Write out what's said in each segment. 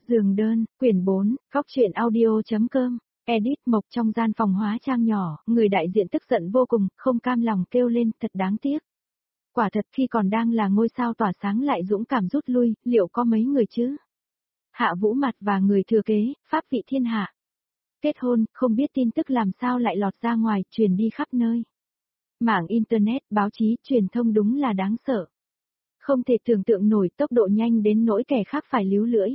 Giường đơn, quyển 4, góc truyện audio.com, edit Mộc trong gian phòng hóa trang nhỏ, người đại diện tức giận vô cùng, không cam lòng kêu lên, thật đáng tiếc. Quả thật khi còn đang là ngôi sao tỏa sáng lại dũng cảm rút lui, liệu có mấy người chứ? Hạ Vũ Mặt và người thừa kế, pháp vị thiên hạ. Kết hôn, không biết tin tức làm sao lại lọt ra ngoài, truyền đi khắp nơi. Mạng Internet, báo chí, truyền thông đúng là đáng sợ. Không thể tưởng tượng nổi tốc độ nhanh đến nỗi kẻ khác phải líu lưỡi.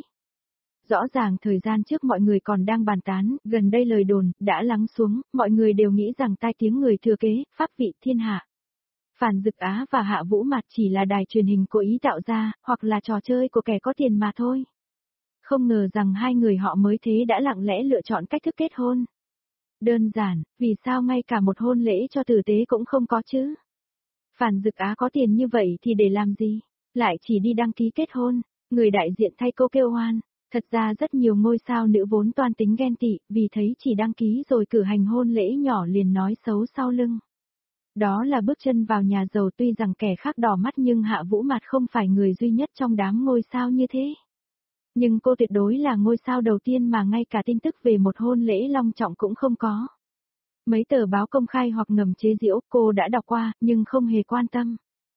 Rõ ràng thời gian trước mọi người còn đang bàn tán, gần đây lời đồn đã lắng xuống, mọi người đều nghĩ rằng tai tiếng người thừa kế, pháp vị thiên hạ. Phàn Dực Á và Hạ Vũ Mặt chỉ là đài truyền hình cố ý tạo ra, hoặc là trò chơi của kẻ có tiền mà thôi. Không ngờ rằng hai người họ mới thế đã lặng lẽ lựa chọn cách thức kết hôn. Đơn giản, vì sao ngay cả một hôn lễ cho tử tế cũng không có chứ? Phàn Dực Á có tiền như vậy thì để làm gì? Lại chỉ đi đăng ký kết hôn, người đại diện thay cô kêu oan. Thật ra rất nhiều ngôi sao nữ vốn toan tính ghen tị, vì thấy chỉ đăng ký rồi cử hành hôn lễ nhỏ liền nói xấu sau lưng. Đó là bước chân vào nhà giàu, tuy rằng kẻ khác đỏ mắt nhưng Hạ Vũ Mặt không phải người duy nhất trong đám ngôi sao như thế. Nhưng cô tuyệt đối là ngôi sao đầu tiên mà ngay cả tin tức về một hôn lễ long trọng cũng không có. Mấy tờ báo công khai hoặc ngầm chế giễu cô đã đọc qua, nhưng không hề quan tâm.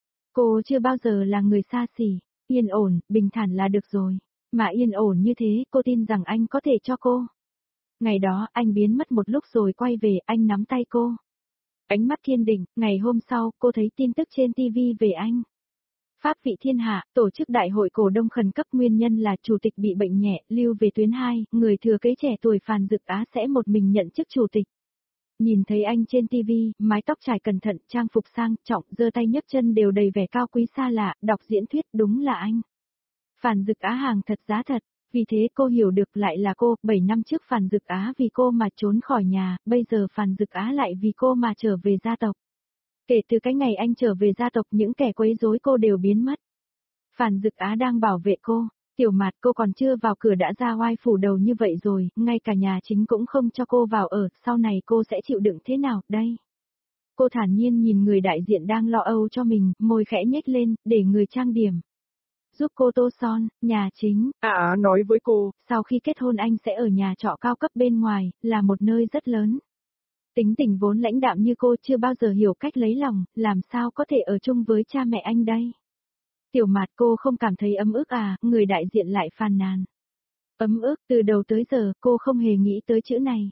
Cô chưa bao giờ là người xa xỉ, yên ổn, bình thản là được rồi. Mà yên ổn như thế, cô tin rằng anh có thể cho cô. Ngày đó, anh biến mất một lúc rồi quay về, anh nắm tay cô. Ánh mắt kiên định, ngày hôm sau, cô thấy tin tức trên TV về anh. Pháp vị thiên hạ, tổ chức đại hội cổ đông khẩn cấp, nguyên nhân là chủ tịch bị bệnh nhẹ, lưu về tuyến 2, người thừa kế trẻ tuổi Phàn Dực Á sẽ một mình nhận chức chủ tịch. Nhìn thấy anh trên TV, mái tóc trải cẩn thận, trang phục sang trọng, giơ tay nhấc chân đều đầy vẻ cao quý xa lạ, đọc diễn thuyết đúng là anh. Phàn Dực Á hàng thật giá thật, vì thế cô hiểu được lại là cô, 7 năm trước Phàn Dực Á vì cô mà trốn khỏi nhà, bây giờ Phàn Dực Á lại vì cô mà trở về gia tộc. Kể từ cái ngày anh trở về gia tộc, những kẻ quấy rối cô đều biến mất. Phàn Dực Á đang bảo vệ cô, Tiểu Mạt cô còn chưa vào cửa đã ra oai phủ đầu như vậy rồi, ngay cả nhà chính cũng không cho cô vào ở, sau này cô sẽ chịu đựng thế nào, đây? Cô thản nhiên nhìn người đại diện đang lo âu cho mình, môi khẽ nhếch lên, để người trang điểm. Giúp cô tô son, nhà chính. Á nói với cô. Sau khi kết hôn anh sẽ ở nhà trọ cao cấp bên ngoài, là một nơi rất lớn. Tính tình vốn lãnh đạm như cô chưa bao giờ hiểu cách lấy lòng, làm sao có thể ở chung với cha mẹ anh đây? Tiểu Mạt cô không cảm thấy ấm ức à, người đại diện lại phàn nàn. Ấm ức, từ đầu tới giờ cô không hề nghĩ tới chữ này.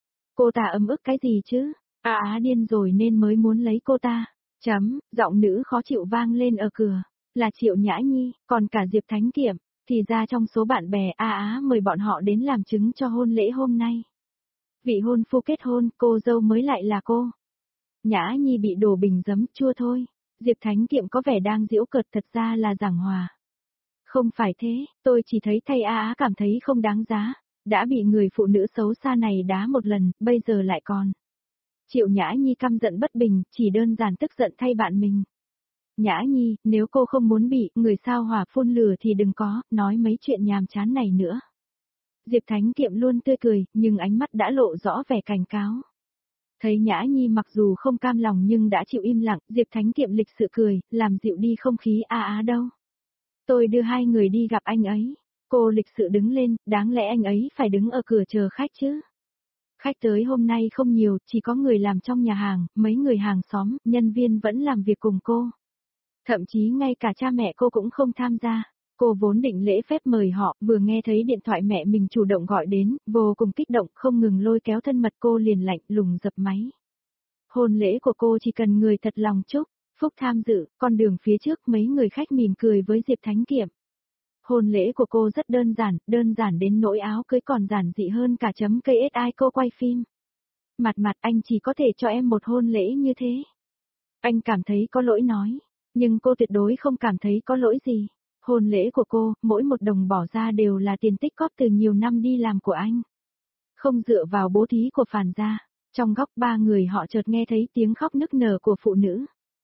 Cô ta ấm ức cái gì chứ? Á điên rồi nên mới muốn lấy cô ta. Giọng nữ khó chịu vang lên ở cửa. Là Triệu Nhã Nhi, còn cả Diệp Thánh Kiệm. Thì ra trong số bạn bè mời bọn họ đến làm chứng cho hôn lễ hôm nay. Vị hôn phu kết hôn, cô dâu mới lại là cô. Nhã Nhi bị đổ bình giấm chua thôi. Diệp Thánh Kiệm có vẻ đang giễu cợt, thật ra là giảng hòa. Không phải thế, tôi chỉ thấy thay cảm thấy không đáng giá. Đã bị người phụ nữ xấu xa này đá một lần, bây giờ lại còn. Triệu Nhã Nhi căm giận bất bình, chỉ đơn giản tức giận thay bạn mình. Nhã Nhi, nếu cô không muốn bị người sao hỏa phun lửa thì đừng có, nói mấy chuyện nhàm chán này nữa. Diệp Thánh Kiệm luôn tươi cười, nhưng ánh mắt đã lộ rõ vẻ cảnh cáo. Thấy Nhã Nhi mặc dù không cam lòng nhưng đã chịu im lặng, Diệp Thánh Kiệm lịch sự cười, làm dịu đi không khí đâu. Tôi đưa hai người đi gặp anh ấy. Cô lịch sự đứng lên, đáng lẽ anh ấy phải đứng ở cửa chờ khách chứ. Khách tới hôm nay không nhiều, chỉ có người làm trong nhà hàng, mấy người hàng xóm, nhân viên vẫn làm việc cùng cô. Thậm chí ngay cả cha mẹ cô cũng không tham gia. Cô vốn định lễ phép mời họ, vừa nghe thấy điện thoại mẹ mình chủ động gọi đến, vô cùng kích động, không ngừng lôi kéo thân mật, cô liền lạnh lùng dập máy. Hôn lễ của cô chỉ cần người thật lòng chúc, phúc tham dự, con đường phía trước mấy người khách mỉm cười với Diệp Thánh Kiệm. Hôn lễ của cô rất đơn giản đến nỗi áo cưới còn giản dị hơn cả KSI cô quay phim. Mặt anh chỉ có thể cho em một hôn lễ như thế. Anh cảm thấy có lỗi nói, nhưng cô tuyệt đối không cảm thấy có lỗi gì. Hôn lễ của cô, mỗi một đồng bỏ ra đều là tiền tích góp từ nhiều năm đi làm của anh. Không dựa vào bố thí của Phàn gia, trong góc ba người họ chợt nghe thấy tiếng khóc nức nở của phụ nữ.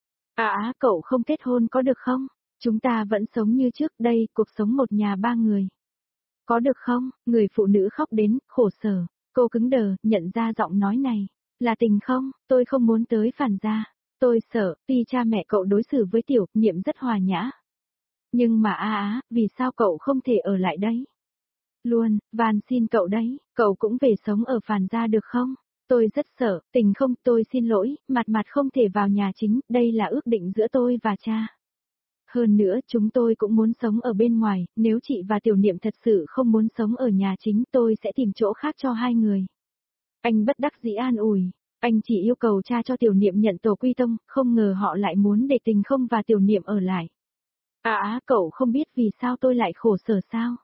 Cậu không kết hôn có được không? Chúng ta vẫn sống như trước đây, cuộc sống một nhà ba người. Có được không? Người phụ nữ khóc đến, khổ sở. Cô cứng đờ, nhận ra giọng nói này. Là tình không? Tôi không muốn tới Phàn gia. Tôi sợ, tuy cha mẹ cậu đối xử với Tiểu Niệm rất hòa nhã. Nhưng mà vì sao cậu không thể ở lại đây? Luôn, van xin cậu đấy, cậu cũng về sống ở Phàn gia được không? Tôi rất sợ, Tình không, tôi xin lỗi, mặt mặt không thể vào nhà chính, đây là ước định giữa tôi và cha. Hơn nữa, chúng tôi cũng muốn sống ở bên ngoài, nếu chị và Tiểu Niệm thật sự không muốn sống ở nhà chính, tôi sẽ tìm chỗ khác cho hai người. Anh bất đắc dĩ an ủi, anh chỉ yêu cầu cha cho Tiểu Niệm nhận tổ quy tông, không ngờ họ lại muốn để Tình không và Tiểu Niệm ở lại. Cậu không biết vì sao tôi lại khổ sở sao?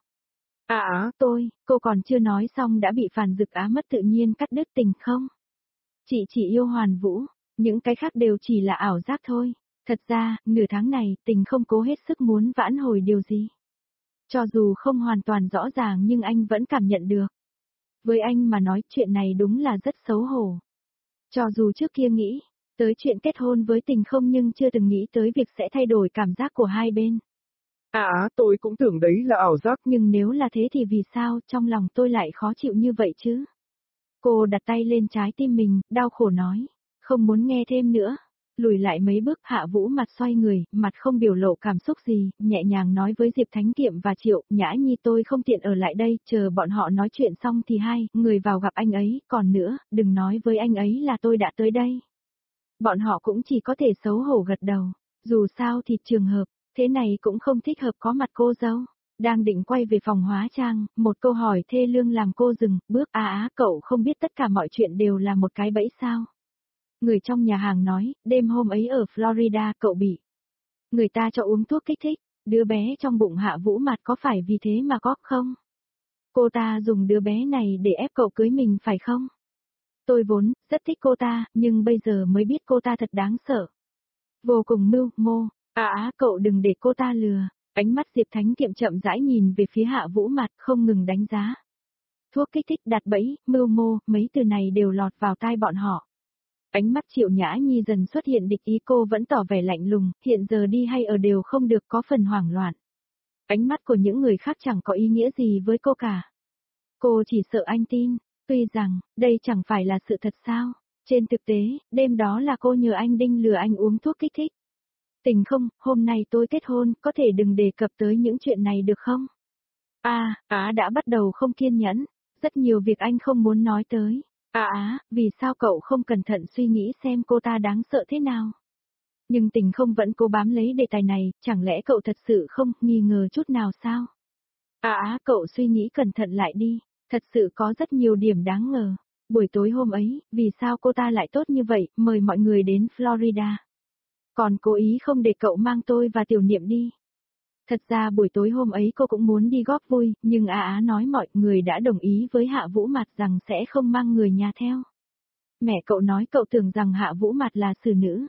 Cô còn chưa nói xong đã bị Phàn Dực Á mất tự nhiên cắt đứt. Tình không? Chị chỉ yêu Hoàn Vũ, những cái khác đều chỉ là ảo giác thôi. Thật ra, nửa tháng này, Tình không cố hết sức muốn vãn hồi điều gì. Cho dù không hoàn toàn rõ ràng nhưng anh vẫn cảm nhận được. Với anh mà nói chuyện này đúng là rất xấu hổ. Cho dù trước kia nghĩ tới chuyện kết hôn với Tình không nhưng chưa từng nghĩ tới việc sẽ thay đổi cảm giác của hai bên. Tôi cũng tưởng đấy là ảo giác. Nhưng nếu là thế thì vì sao trong lòng tôi lại khó chịu như vậy chứ? Cô đặt tay lên trái tim mình, đau khổ nói. Không muốn nghe thêm nữa. Lùi lại mấy bước, Hạ Vũ mặt xoay người, mặt không biểu lộ cảm xúc gì, nhẹ nhàng nói với Diệp Thánh Kiệm và Triệu, Nhã Nhi tôi không tiện ở lại đây, chờ bọn họ nói chuyện xong thì hai, người vào gặp anh ấy, còn nữa, đừng nói với anh ấy là tôi đã tới đây. Bọn họ cũng chỉ có thể xấu hổ gật đầu, dù sao thì trường hợp, thế này cũng không thích hợp có mặt cô dâu. Đang định quay về phòng hóa trang, một câu hỏi thê lương làm cô dừng, bước cậu không biết tất cả mọi chuyện đều là một cái bẫy sao? Người trong nhà hàng nói, đêm hôm ấy ở Florida cậu bị người ta cho uống thuốc kích thích, đứa bé trong bụng Hạ Vũ mặt có phải vì thế mà có không? Cô ta dùng đứa bé này để ép cậu cưới mình phải không? Tôi vốn rất thích cô ta, nhưng bây giờ mới biết cô ta thật đáng sợ. Vô cùng mưu mô, cậu đừng để cô ta lừa. Ánh mắt Diệp Thánh Kiệm chậm rãi nhìn về phía Hạ Vũ mặt không ngừng đánh giá. Thuốc kích thích, đặt bẫy, mưu mô, mấy từ này đều lọt vào tai bọn họ. Ánh mắt Triệu Nhã Nhi dần xuất hiện địch ý, cô vẫn tỏ vẻ lạnh lùng, hiện giờ đi hay ở đều không được, có phần hoảng loạn. Ánh mắt của những người khác chẳng có ý nghĩa gì với cô cả. Cô chỉ sợ anh tin, tuy rằng, đây chẳng phải là sự thật sao. Trên thực tế, đêm đó là cô nhờ anh Đinh lừa anh uống thuốc kích thích. Tình không, hôm nay tôi kết hôn, có thể đừng đề cập tới những chuyện này được không? Đã bắt đầu không kiên nhẫn, rất nhiều việc anh không muốn nói tới. Vì sao cậu không cẩn thận suy nghĩ xem cô ta đáng sợ thế nào? Nhưng Tình không vẫn cố bám lấy đề tài này, chẳng lẽ cậu thật sự không nghi ngờ chút nào sao? Cậu suy nghĩ cẩn thận lại đi, thật sự có rất nhiều điểm đáng ngờ. Buổi tối hôm ấy, vì sao cô ta lại tốt như vậy, mời mọi người đến Florida? Còn cố ý không để cậu mang tôi và Tiểu Niệm đi. Thật ra buổi tối hôm ấy cô cũng muốn đi góp vui, nhưng nói mọi người đã đồng ý với Hạ Vũ Mặt rằng sẽ không mang người nhà theo. Mẹ cậu nói cậu tưởng rằng Hạ Vũ Mặt là xử nữ.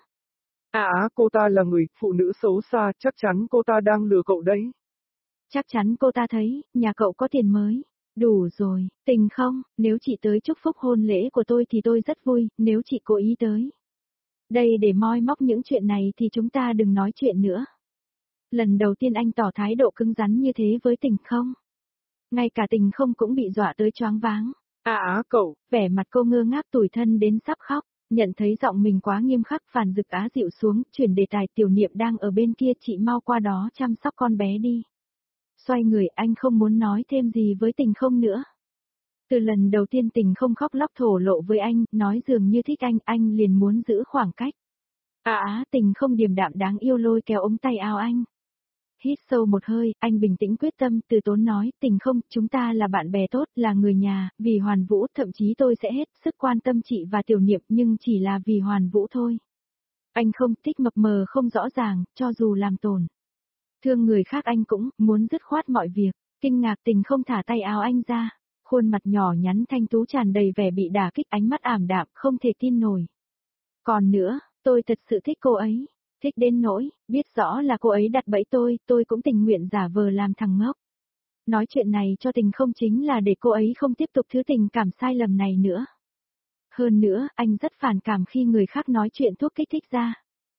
Cô ta là người phụ nữ xấu xa, chắc chắn cô ta đang lừa cậu đấy. Chắc chắn cô ta thấy, nhà cậu có tiền mới. Đủ rồi, Tình không, nếu chị tới chúc phúc hôn lễ của tôi thì tôi rất vui, nếu chị cố ý tới. Đây để moi móc những chuyện này thì chúng ta đừng nói chuyện nữa. Lần đầu tiên anh tỏ thái độ cứng rắn như thế với Tình không. Ngay cả Tình không cũng bị dọa tới choáng váng. Cậu. Vẻ mặt cô ngơ ngác tủi thân đến sắp khóc, nhận thấy giọng mình quá nghiêm khắc, Phàn Dực Á dịu xuống, chuyển đề tài. Tiểu Niệm đang ở bên kia, chị mau qua đó chăm sóc con bé đi. Xoay người, anh không muốn nói thêm gì với Tình không nữa. Từ lần đầu tiên Tình không khóc lóc thổ lộ với anh, nói dường như thích anh liền muốn giữ khoảng cách. Tình không điềm đạm đáng yêu lôi kéo ống tay áo anh. Hít sâu một hơi, anh bình tĩnh quyết tâm, từ tốn nói, Tình không, chúng ta là bạn bè tốt, là người nhà, vì Hoàn Vũ, thậm chí tôi sẽ hết sức quan tâm chị và Tiểu Niệm, nhưng chỉ là vì Hoàn Vũ thôi. Anh không thích mập mờ không rõ ràng, cho dù làm tổn thương người khác anh cũng muốn dứt khoát mọi việc. Kinh ngạc Tình không thả tay áo anh ra, khuôn mặt nhỏ nhắn thanh tú tràn đầy vẻ bị đả kích, ánh mắt ảm đạm, không thể tin nổi. Còn nữa, tôi thật sự thích cô ấy. Thích đến nỗi, biết rõ là cô ấy đặt bẫy tôi cũng tình nguyện giả vờ làm thằng ngốc. Nói chuyện này cho Tình không chính là để cô ấy không tiếp tục thứ tình cảm sai lầm này nữa. Hơn nữa, anh rất phản cảm khi người khác nói chuyện thuốc kích thích ra.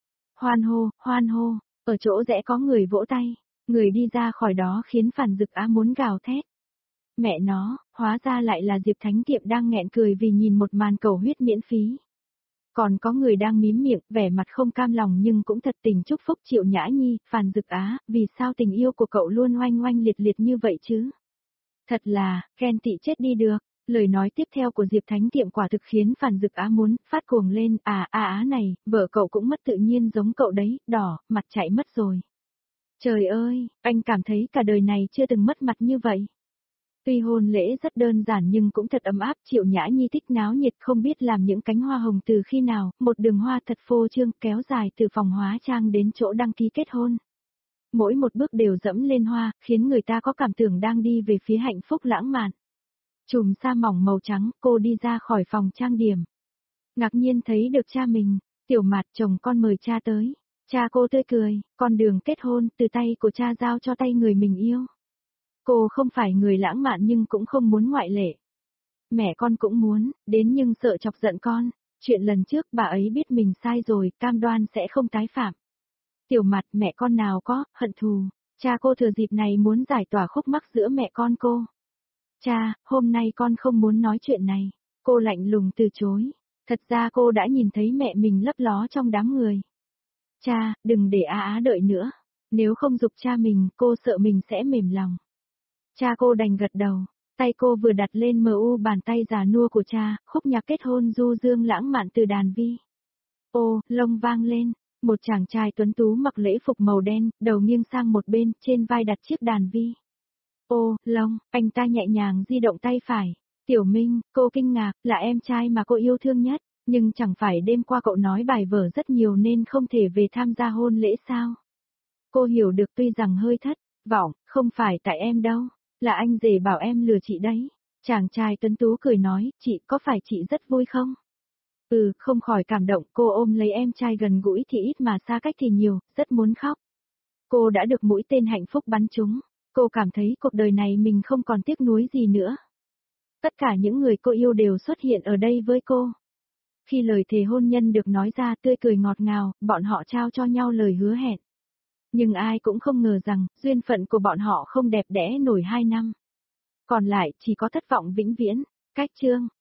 Hoan hô, ở chỗ rẽ có người vỗ tay, người đi ra khỏi đó khiến Phàn Dực Á muốn gào thét. Mẹ nó, hóa ra lại là Diệp Thánh Kiệm đang nghẹn cười vì nhìn một màn cầu huyết miễn phí. Còn có người đang mím miệng, vẻ mặt không cam lòng nhưng cũng thật tình chúc phúc Triệu Nhã Nhi. Phàn Dực Á, vì sao tình yêu của cậu luôn oanh oanh liệt liệt như vậy chứ? Thật là, ghen tị chết đi được. Lời nói tiếp theo của Diệp Thánh Tiệm quả thực khiến Phản Dực Á muốn phát cuồng lên, á này, vợ cậu cũng mất tự nhiên giống cậu đấy, đỏ, mặt chạy mất rồi. Trời ơi, anh cảm thấy cả đời này chưa từng mất mặt như vậy. Tuy hôn lễ rất đơn giản nhưng cũng thật ấm áp, Triệu Nhã Nhi thích náo nhiệt không biết làm những cánh hoa hồng từ khi nào, một đường hoa thật phô trương kéo dài từ phòng hóa trang đến chỗ đăng ký kết hôn. Mỗi một bước đều dẫm lên hoa, khiến người ta có cảm tưởng đang đi về phía hạnh phúc lãng mạn. Chùm sa mỏng màu trắng, cô đi ra khỏi phòng trang điểm. Ngạc nhiên thấy được cha mình, Tiểu Mạt chồng con mời cha tới. Cha cô tươi cười, con đường kết hôn từ tay của cha giao cho tay người mình yêu. Cô không phải người lãng mạn nhưng cũng không muốn ngoại lệ. Mẹ con cũng muốn, đến nhưng sợ chọc giận con. Chuyện lần trước bà ấy biết mình sai rồi, cam đoan sẽ không tái phạm. Tiểu Mạt mẹ con nào có, hận thù. Cha cô thừa dịp này muốn giải tỏa khúc mắc giữa mẹ con cô. Cha, hôm nay con không muốn nói chuyện này. Cô lạnh lùng từ chối. Thật ra cô đã nhìn thấy mẹ mình lấp ló trong đám người. Cha, đừng để Á đợi nữa. Nếu không giục cha mình, cô sợ mình sẽ mềm lòng. Cha cô đành gật đầu. Tay cô vừa đặt lên bàn tay già nua của cha, khúc nhạc kết hôn du dương lãng mạn từ đàn vi. Ô, lông vang lên. Một chàng trai tuấn tú mặc lễ phục màu đen, đầu nghiêng sang một bên, trên vai đặt chiếc đàn vi. Ô, Long, anh ta nhẹ nhàng di động tay phải. Tiểu Minh, cô kinh ngạc, là em trai mà cô yêu thương nhất, nhưng chẳng phải đêm qua cậu nói bài vở rất nhiều nên không thể về tham gia hôn lễ sao? Cô hiểu được tuy rằng hơi thất vọng, không phải tại em đâu, là anh rể bảo em lừa chị đấy. Chàng trai tuấn tú cười nói, chị có phải chị rất vui không? Không khỏi cảm động, cô ôm lấy em trai gần gũi thì ít mà xa cách thì nhiều, rất muốn khóc. Cô đã được mũi tên hạnh phúc bắn trúng. Cô cảm thấy cuộc đời này mình không còn tiếc nuối gì nữa. Tất cả những người cô yêu đều xuất hiện ở đây với cô. Khi lời thề hôn nhân được nói ra tươi cười ngọt ngào, bọn họ trao cho nhau lời hứa hẹn. Nhưng ai cũng không ngờ rằng, duyên phận của bọn họ không đẹp đẽ nổi 2 năm. Còn lại chỉ có thất vọng vĩnh viễn. Cách chương.